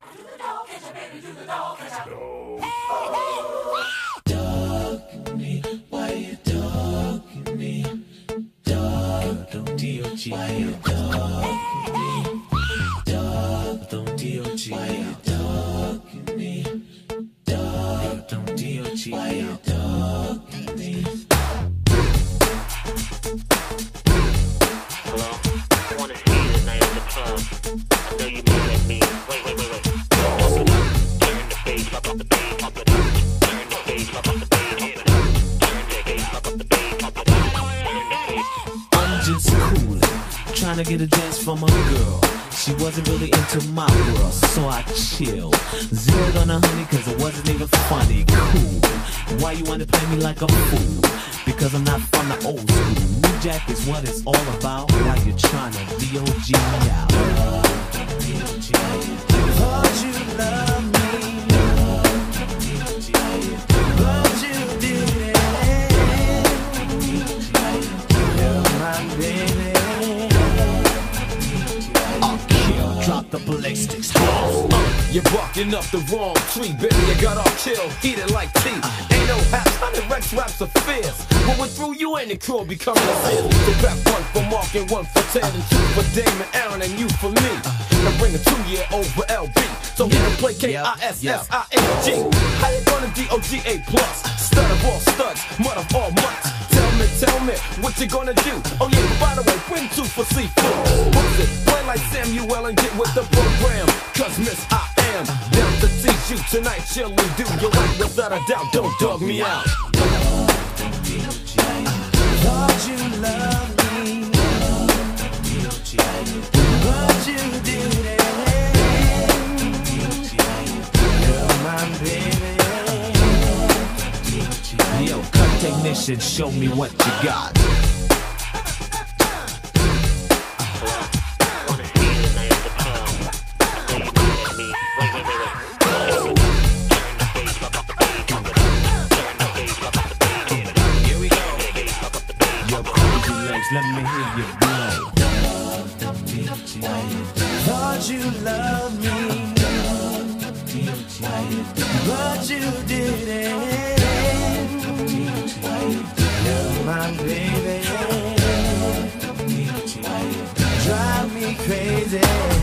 Dog me, why you dogging me? Dog, don't D-O-G, why you dogging me? Dog, don't D-O-G, why you dogging me? Dog, don't D-O-G, why you dogging me? Hello? I wanna see you tonight at the club. I know you mad at me. Wait. Pump it up. Turn the bass up the bass. Pump it up. Turn the bass up the bass. Pump it up. Turn the bass up the bass. Pump it up. Turn the bass. I'm just coolin', trying to get a dance from a girl. She wasn't really into my world, so I chilled. Zeroed on her honey cause it wasn't even funny. Cool, why you wanna play me like a fool? Because I'm not from the old school. New Jack is what it's all about. Why you trying to D-O-G me out? Thought you loved me, but you didn't. You're my baby. Drop the ballistics. You're barking up the wrong tree, baby. You got all killed, heated like tea. Ain't no haps, 100 Rex raps are fierce. When we're through, you ain't the crew, becoming a sin. So back one for Mark and one for Ted, and two for Damon, Aaron, and you for me. And bring a 2-year-old for LB, so he can play K-I-S-S-I-N-G. How you gonna D-O-G-A plus? Stud of all studs, mud of all mutts. Tell me, what you gonna do? Oh yeah, by the way, bring 2 for seafood. What's it? Play like Samuel and get with the program. Cause Miss I am down to teach you tonight. Chill and do your right without a doubt. Don't dog me out. Thought you loved me, but you didn't. You're my baby. Yo, cut technician, show me what you got. Here we go. Your crazy legs, let me hear you blow. Thought you loved me, but you didn't. You're my baby. Drive me crazy.